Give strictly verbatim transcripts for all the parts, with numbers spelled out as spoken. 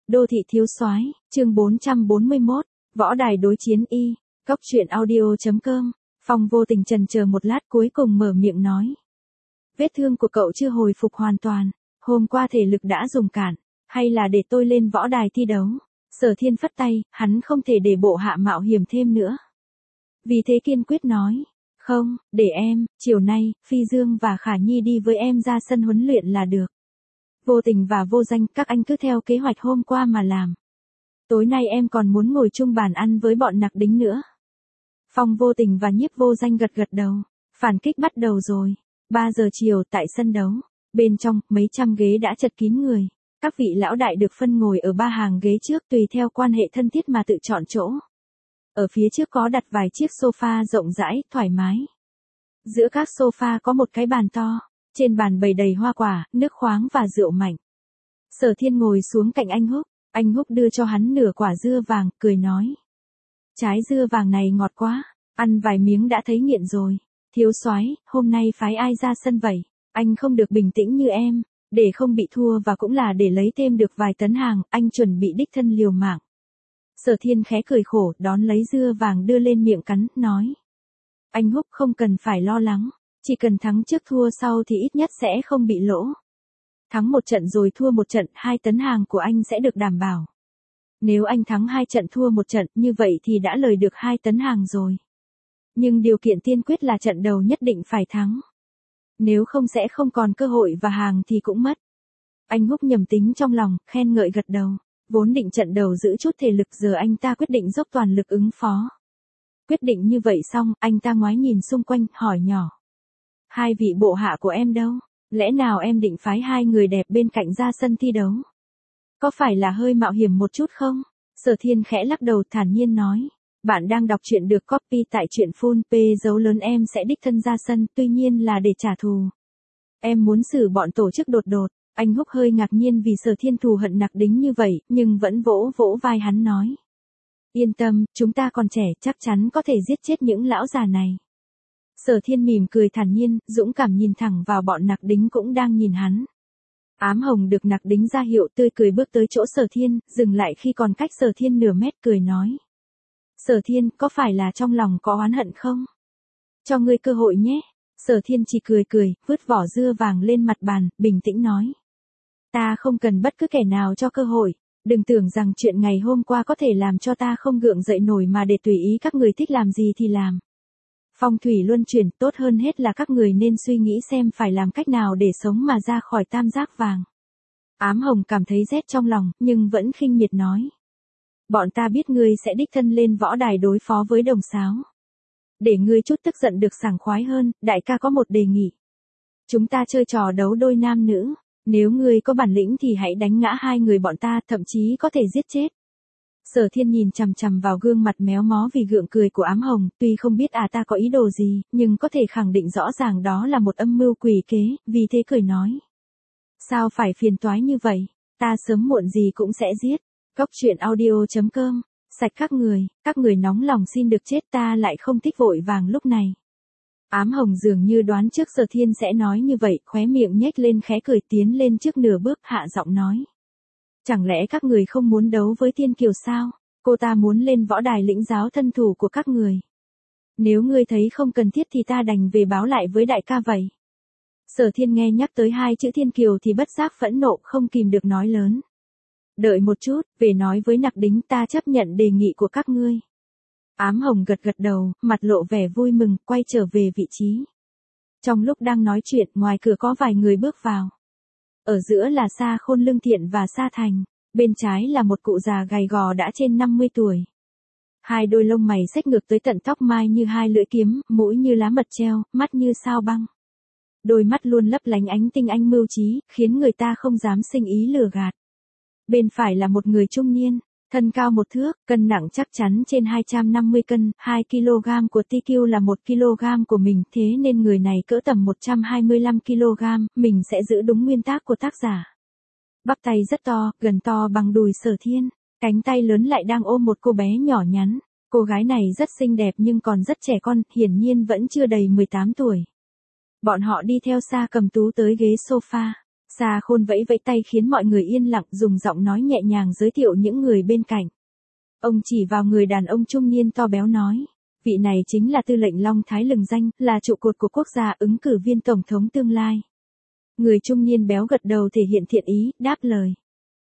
Đô thị thiếu soái, chương bốn trăm bốn mươi mốt, võ đài đối chiến y, cốc truyện audio.com. Phong vô tình chần chờ một lát cuối cùng mở miệng nói. Vết thương của cậu chưa hồi phục hoàn toàn, hôm qua thể lực đã dùng cạn, hay là để tôi lên võ đài thi đấu? Sở Thiên phất tay, hắn không thể để bộ hạ mạo hiểm thêm nữa. Vì thế kiên quyết nói, không, để em, chiều nay, Phi Dương và Khả Nhi đi với em ra sân huấn luyện là được. Vô tình và vô danh, các anh cứ theo kế hoạch hôm qua mà làm. Tối nay em còn muốn ngồi chung bàn ăn với bọn nặc đính nữa. Phong vô tình và nhiếp vô danh gật gật đầu. Phản kích bắt đầu rồi. ba giờ chiều tại sân đấu. Bên trong, mấy trăm ghế đã chật kín người. Các vị lão đại được phân ngồi ở ba hàng ghế trước tùy theo quan hệ thân thiết mà tự chọn chỗ. Ở phía trước có đặt vài chiếc sofa rộng rãi, thoải mái. Giữa các sofa có một cái bàn to. Trên bàn bày đầy hoa quả, nước khoáng và rượu mạnh. Sở Thiên ngồi xuống cạnh anh Húc. Anh Húc đưa cho hắn nửa quả dưa vàng, cười nói. Trái dưa vàng này ngọt quá, ăn vài miếng đã thấy nghiện rồi. Thiếu soái, hôm nay phái ai ra sân vậy? Anh không được bình tĩnh như em, để không bị thua và cũng là để lấy thêm được vài tấn hàng, anh chuẩn bị đích thân liều mạng. Sở Thiên khẽ cười khổ, đón lấy dưa vàng đưa lên miệng cắn, nói. Anh Húc không cần phải lo lắng, chỉ cần thắng trước thua sau thì ít nhất sẽ không bị lỗ. Thắng một trận rồi thua một trận, hai tấn hàng của anh sẽ được đảm bảo. Nếu anh thắng hai trận thua một trận, như vậy thì đã lời được hai tấn hàng rồi. Nhưng điều kiện tiên quyết là trận đầu nhất định phải thắng. Nếu không sẽ không còn cơ hội và hàng thì cũng mất. Anh Húc nhầm tính trong lòng, khen ngợi gật đầu. Vốn định trận đầu giữ chút thể lực, giờ anh ta quyết định dốc toàn lực ứng phó. Quyết định như vậy xong, anh ta ngoái nhìn xung quanh, hỏi nhỏ. Hai vị bộ hạ của em đâu? Lẽ nào em định phái hai người đẹp bên cạnh ra sân thi đấu? Có phải là hơi mạo hiểm một chút không? Sở Thiên khẽ lắc đầu thản nhiên nói. Bạn đang đọc truyện được copy tại truyện full P dấu lớn em sẽ đích thân ra sân, tuy nhiên là để trả thù. Em muốn xử bọn tổ chức đột đột. Anh Húc hơi ngạc nhiên vì Sở Thiên thù hận nặc đính như vậy, nhưng vẫn vỗ vỗ vai hắn nói. Yên tâm, chúng ta còn trẻ, chắc chắn có thể giết chết những lão già này. Sở Thiên mỉm cười thản nhiên, dũng cảm nhìn thẳng vào bọn nặc đính cũng đang nhìn hắn. Ám Hồng được nặc đính ra hiệu tươi cười bước tới chỗ Sở Thiên, dừng lại khi còn cách Sở Thiên nửa mét cười nói. Sở Thiên, có phải là trong lòng có oán hận không? Cho ngươi cơ hội nhé. Sở Thiên chỉ cười cười, vứt vỏ dưa vàng lên mặt bàn, bình tĩnh nói. Ta không cần bất cứ kẻ nào cho cơ hội, đừng tưởng rằng chuyện ngày hôm qua có thể làm cho ta không gượng dậy nổi mà để tùy ý các người thích làm gì thì làm. Phong thủy luân chuyển, tốt hơn hết là các người nên suy nghĩ xem phải làm cách nào để sống mà ra khỏi tam giác vàng. Ám Hồng cảm thấy rét trong lòng, nhưng vẫn khinh miệt nói. Bọn ta biết ngươi sẽ đích thân lên võ đài đối phó với đồng sáo. Để ngươi chút tức giận được sảng khoái hơn, đại ca có một đề nghị. Chúng ta chơi trò đấu đôi nam nữ, nếu ngươi có bản lĩnh thì hãy đánh ngã hai người bọn ta, thậm chí có thể giết chết. Sở Thiên nhìn chằm chằm vào gương mặt méo mó vì gượng cười của Ám Hồng, tuy không biết à ta có ý đồ gì, nhưng có thể khẳng định rõ ràng đó là một âm mưu quỷ kế, vì thế cười nói. Sao phải phiền toái như vậy, ta sớm muộn gì cũng sẽ giết. Cốc truyện audio.com, sạch các người, các người nóng lòng xin được chết ta lại không thích vội vàng lúc này. Ám Hồng dường như đoán trước Sở Thiên sẽ nói như vậy, khóe miệng nhếch lên khẽ cười tiến lên trước nửa bước hạ giọng nói. Chẳng lẽ các người không muốn đấu với Thiên Kiều sao? Cô ta muốn lên võ đài lĩnh giáo thân thủ của các người. Nếu ngươi thấy không cần thiết thì ta đành về báo lại với đại ca vậy. Sở Thiên nghe nhắc tới hai chữ Thiên Kiều thì bất giác phẫn nộ không kìm được nói lớn. Đợi một chút, về nói với nặc đính ta chấp nhận đề nghị của các ngươi. Ám Hồng gật gật đầu, mặt lộ vẻ vui mừng, quay trở về vị trí. Trong lúc đang nói chuyện, ngoài cửa có vài người bước vào. Ở giữa là Sa Khôn Lương Thiện và Sa Thành, bên trái là một cụ già gầy gò đã trên năm mươi tuổi. Hai đôi lông mày xếch ngược tới tận tóc mai như hai lưỡi kiếm, mũi như lá mật treo, mắt như sao băng. Đôi mắt luôn lấp lánh ánh tinh anh mưu trí, khiến người ta không dám sinh ý lừa gạt. Bên phải là một người trung niên, thân cao một thước, cân nặng chắc chắn trên hai trăm năm mươi cân, hai ki lô gam của tê quy là một ki lô gam của mình, thế nên người này cỡ tầm một trăm hai mươi lăm ki lô gam, mình sẽ giữ đúng nguyên tắc của tác giả. Bắp tay rất to, gần to bằng đùi Sở Thiên, cánh tay lớn lại đang ôm một cô bé nhỏ nhắn. Cô gái này rất xinh đẹp nhưng còn rất trẻ con, hiển nhiên vẫn chưa đầy mười tám tuổi. Bọn họ đi theo Sa Cầm Tú tới ghế sofa. Sa Khôn vẫy vẫy tay khiến mọi người yên lặng, dùng giọng nói nhẹ nhàng giới thiệu những người bên cạnh. Ông chỉ vào người đàn ông trung niên to béo nói, vị này chính là tư lệnh Long Thái lừng danh, là trụ cột của quốc gia, ứng cử viên tổng thống tương lai. Người trung niên béo gật đầu thể hiện thiện ý, đáp lời.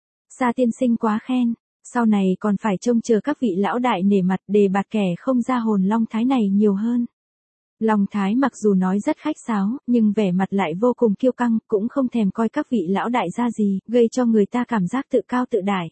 Sa tiên sinh quá khen, sau này còn phải trông chờ các vị lão đại nể mặt đề bạt kẻ không ra hồn Long Thái này nhiều hơn. Long Thái mặc dù nói rất khách sáo, nhưng vẻ mặt lại vô cùng kiêu căng, cũng không thèm coi các vị lão đại ra gì, gây cho người ta cảm giác tự cao tự đại.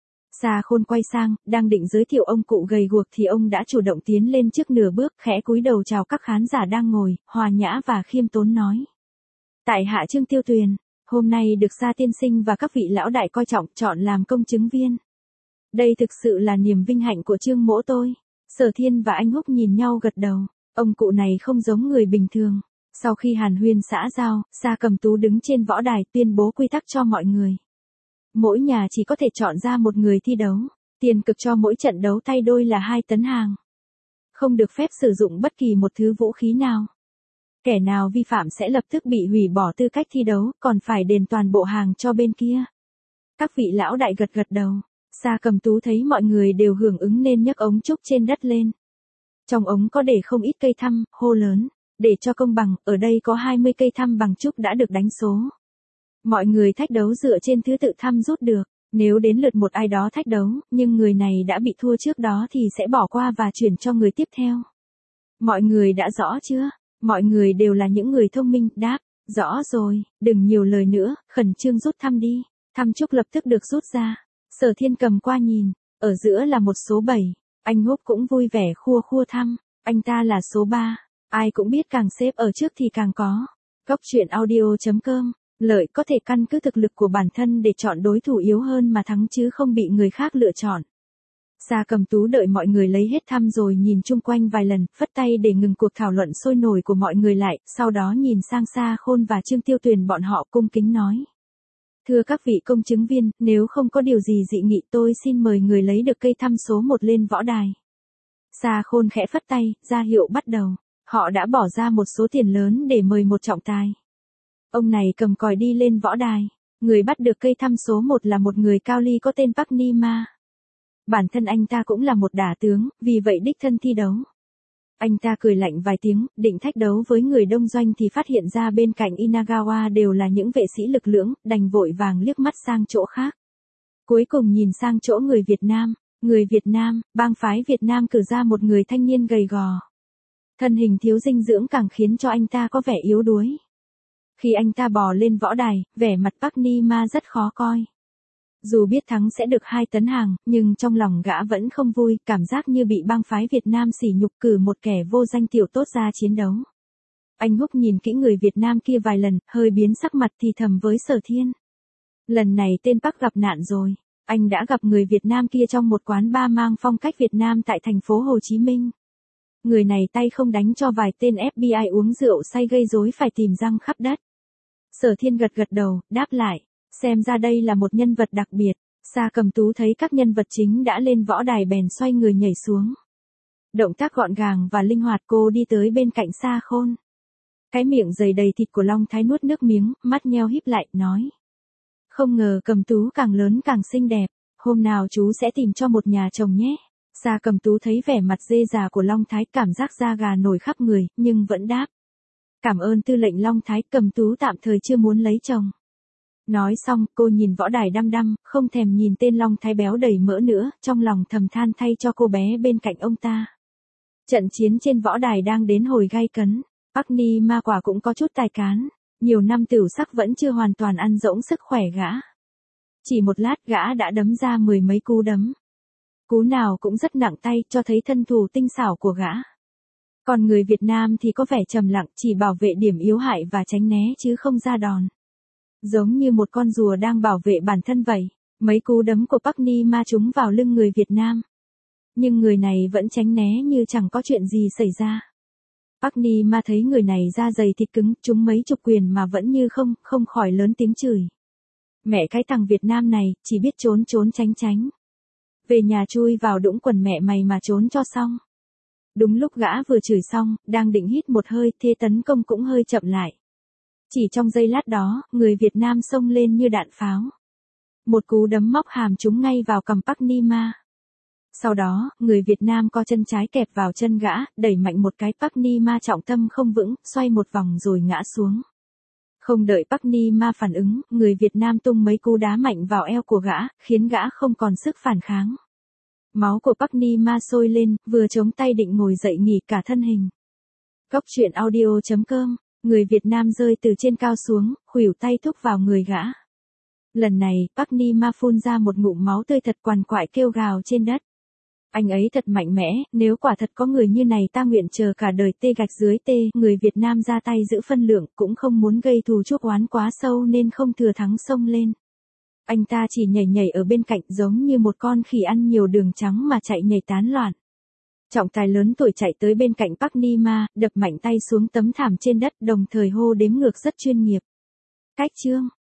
Sa Khôn quay sang, đang định giới thiệu ông cụ gầy guộc thì ông đã chủ động tiến lên trước nửa bước, khẽ cúi đầu chào các khán giả đang ngồi, hòa nhã và khiêm tốn nói. Tại hạ Trương Tiêu Tuyền, hôm nay được Sa tiên sinh và các vị lão đại coi trọng chọn làm công chứng viên. Đây thực sự là niềm vinh hạnh của Trương mỗ tôi. Sở Thiên và anh Húc nhìn nhau gật đầu, ông cụ này không giống người bình thường. Sau khi hàn huyên xã giao, Sa Cầm Tú đứng trên võ đài tuyên bố quy tắc cho mọi người. Mỗi nhà chỉ có thể chọn ra một người thi đấu, tiền cực cho mỗi trận đấu tay đôi là hai tấn hàng. Không được phép sử dụng bất kỳ một thứ vũ khí nào. Kẻ nào vi phạm sẽ lập tức bị hủy bỏ tư cách thi đấu, còn phải đền toàn bộ hàng cho bên kia. Các vị lão đại gật gật đầu. Sa Cầm Tú thấy mọi người đều hưởng ứng nên nhấc ống trúc trên đất lên. Trong ống có để không ít cây thăm, hô lớn. Để cho công bằng, ở đây có hai mươi cây thăm bằng trúc đã được đánh số. Mọi người thách đấu dựa trên thứ tự thăm rút được. Nếu đến lượt một ai đó thách đấu, nhưng người này đã bị thua trước đó thì sẽ bỏ qua và chuyển cho người tiếp theo. Mọi người đã rõ chưa? Mọi người đều là những người thông minh, đáp. Rõ rồi, đừng nhiều lời nữa, khẩn trương rút thăm đi. Thăm trúc lập tức được rút ra. Sở Thiên cầm qua nhìn, ở giữa là một số bảy. Anh Húc cũng vui vẻ khua khua thăm. Anh ta là số ba. Ai cũng biết càng xếp ở trước thì càng có. Cốc truyện audio chấm com. Lợi có thể căn cứ thực lực của bản thân để chọn đối thủ yếu hơn mà thắng chứ không bị người khác lựa chọn. Sa Cầm Tú đợi mọi người lấy hết thăm rồi nhìn chung quanh vài lần, phất tay để ngừng cuộc thảo luận sôi nổi của mọi người lại, sau đó nhìn sang Sa Khôn và Trương Tiêu Tuyền bọn họ cung kính nói. Thưa các vị công chứng viên, nếu không có điều gì dị nghị tôi xin mời người lấy được cây thăm số một lên võ đài. Sa Khôn khẽ phất tay, ra hiệu bắt đầu. Họ đã bỏ ra một số tiền lớn để mời một trọng tài. Ông này cầm còi đi lên võ đài. Người bắt được cây thăm số một là một người cao ly có tên Park Ni Ma. Bản thân anh ta cũng là một đả tướng, vì vậy đích thân thi đấu. Anh ta cười lạnh vài tiếng, định thách đấu với người đông doanh thì phát hiện ra bên cạnh Inagawa đều là những vệ sĩ lực lưỡng, đành vội vàng liếc mắt sang chỗ khác. Cuối cùng nhìn sang chỗ người Việt Nam. Người Việt Nam, bang phái Việt Nam cử ra một người thanh niên gầy gò. Thân hình thiếu dinh dưỡng càng khiến cho anh ta có vẻ yếu đuối. Khi anh ta bò lên võ đài, vẻ mặt Park Ni Ma rất khó coi. Dù biết thắng sẽ được hai tấn hàng, nhưng trong lòng gã vẫn không vui, cảm giác như bị bang phái Việt Nam sỉ nhục cử một kẻ vô danh tiểu tốt ra chiến đấu. Anh Húc nhìn kỹ người Việt Nam kia vài lần, hơi biến sắc mặt thì thầm với Sở Thiên. Lần này tên Park gặp nạn rồi. Anh đã gặp người Việt Nam kia trong một quán bar mang phong cách Việt Nam tại thành phố Hồ Chí Minh. Người này tay không đánh cho vài tên ép bê i uống rượu say gây rối phải tìm răng khắp đất. Sở Thiên gật gật đầu, đáp lại. Xem ra đây là một nhân vật đặc biệt. Sa Cầm Tú thấy các nhân vật chính đã lên võ đài bèn xoay người nhảy xuống. Động tác gọn gàng và linh hoạt, cô đi tới bên cạnh Sa Khôn. Cái miệng dày đầy thịt của Long Thái nuốt nước miếng, mắt nheo híp lại, nói. Không ngờ Cầm Tú càng lớn càng xinh đẹp. Hôm nào chú sẽ tìm cho một nhà chồng nhé. Sa Cầm Tú thấy vẻ mặt dê già của Long Thái, cảm giác da gà nổi khắp người, nhưng vẫn đáp. Cảm ơn tư lệnh Long Thái, Cầm Tú tạm thời chưa muốn lấy chồng. Nói xong, cô nhìn võ đài đăm đăm, không thèm nhìn tên Long Thái béo đầy mỡ nữa, trong lòng thầm than thay cho cô bé bên cạnh ông ta. Trận chiến trên võ đài đang đến hồi gay cấn. Park Ni Ma quả cũng có chút tài cán. Nhiều năm tửu sắc vẫn chưa hoàn toàn ăn rỗng sức khỏe gã. Chỉ một lát gã đã đấm ra mười mấy cú đấm. Cú nào cũng rất nặng tay, cho thấy thân thủ tinh xảo của gã. Còn người Việt Nam thì có vẻ trầm lặng, chỉ bảo vệ điểm yếu hại và tránh né chứ không ra đòn. Giống như một con rùa đang bảo vệ bản thân vậy. Mấy cú đấm của Park Ni Ma trúng vào lưng người Việt Nam. Nhưng người này vẫn tránh né như chẳng có chuyện gì xảy ra. Park Ni Ma thấy người này da dày thịt cứng, trúng mấy chục quyền mà vẫn như không, không khỏi lớn tiếng chửi. Mẹ cái thằng Việt Nam này, chỉ biết trốn trốn tránh tránh. Về nhà chui vào đũng quần mẹ mày mà trốn cho xong. Đúng lúc gã vừa chửi xong, đang định hít một hơi, thế tấn công cũng hơi chậm lại. Chỉ trong giây lát đó, người Việt Nam xông lên như đạn pháo. Một cú đấm móc hàm trúng ngay vào cằm Park Ni-ma. Sau đó, người Việt Nam co chân trái kẹp vào chân gã, đẩy mạnh một cái. Park Ni-ma trọng tâm không vững, xoay một vòng rồi ngã xuống. Không đợi Park Ni-ma phản ứng, người Việt Nam tung mấy cú đá mạnh vào eo của gã, khiến gã không còn sức phản kháng. Máu của Park Ni-ma sôi lên, vừa chống tay định ngồi dậy nghỉ cả thân hình. Cốc truyện audio chấm com, người Việt Nam rơi từ trên cao xuống, khuỷu tay thúc vào người gã. Lần này, Park Ni-ma phun ra một ngụm máu tươi thật quằn quại kêu gào trên đất. Anh ấy thật mạnh mẽ, nếu quả thật có người như này ta nguyện chờ cả đời tê gạch dưới tê. Người Việt Nam ra tay giữ phân lượng, cũng không muốn gây thù chuốc oán quá sâu nên không thừa thắng xông lên. Anh ta chỉ nhảy nhảy ở bên cạnh giống như một con khỉ ăn nhiều đường trắng mà chạy nhảy tán loạn. Trọng tài lớn tuổi chạy tới bên cạnh Park Ni-ma, đập mạnh tay xuống tấm thảm trên đất đồng thời hô đếm ngược rất chuyên nghiệp. Cách chương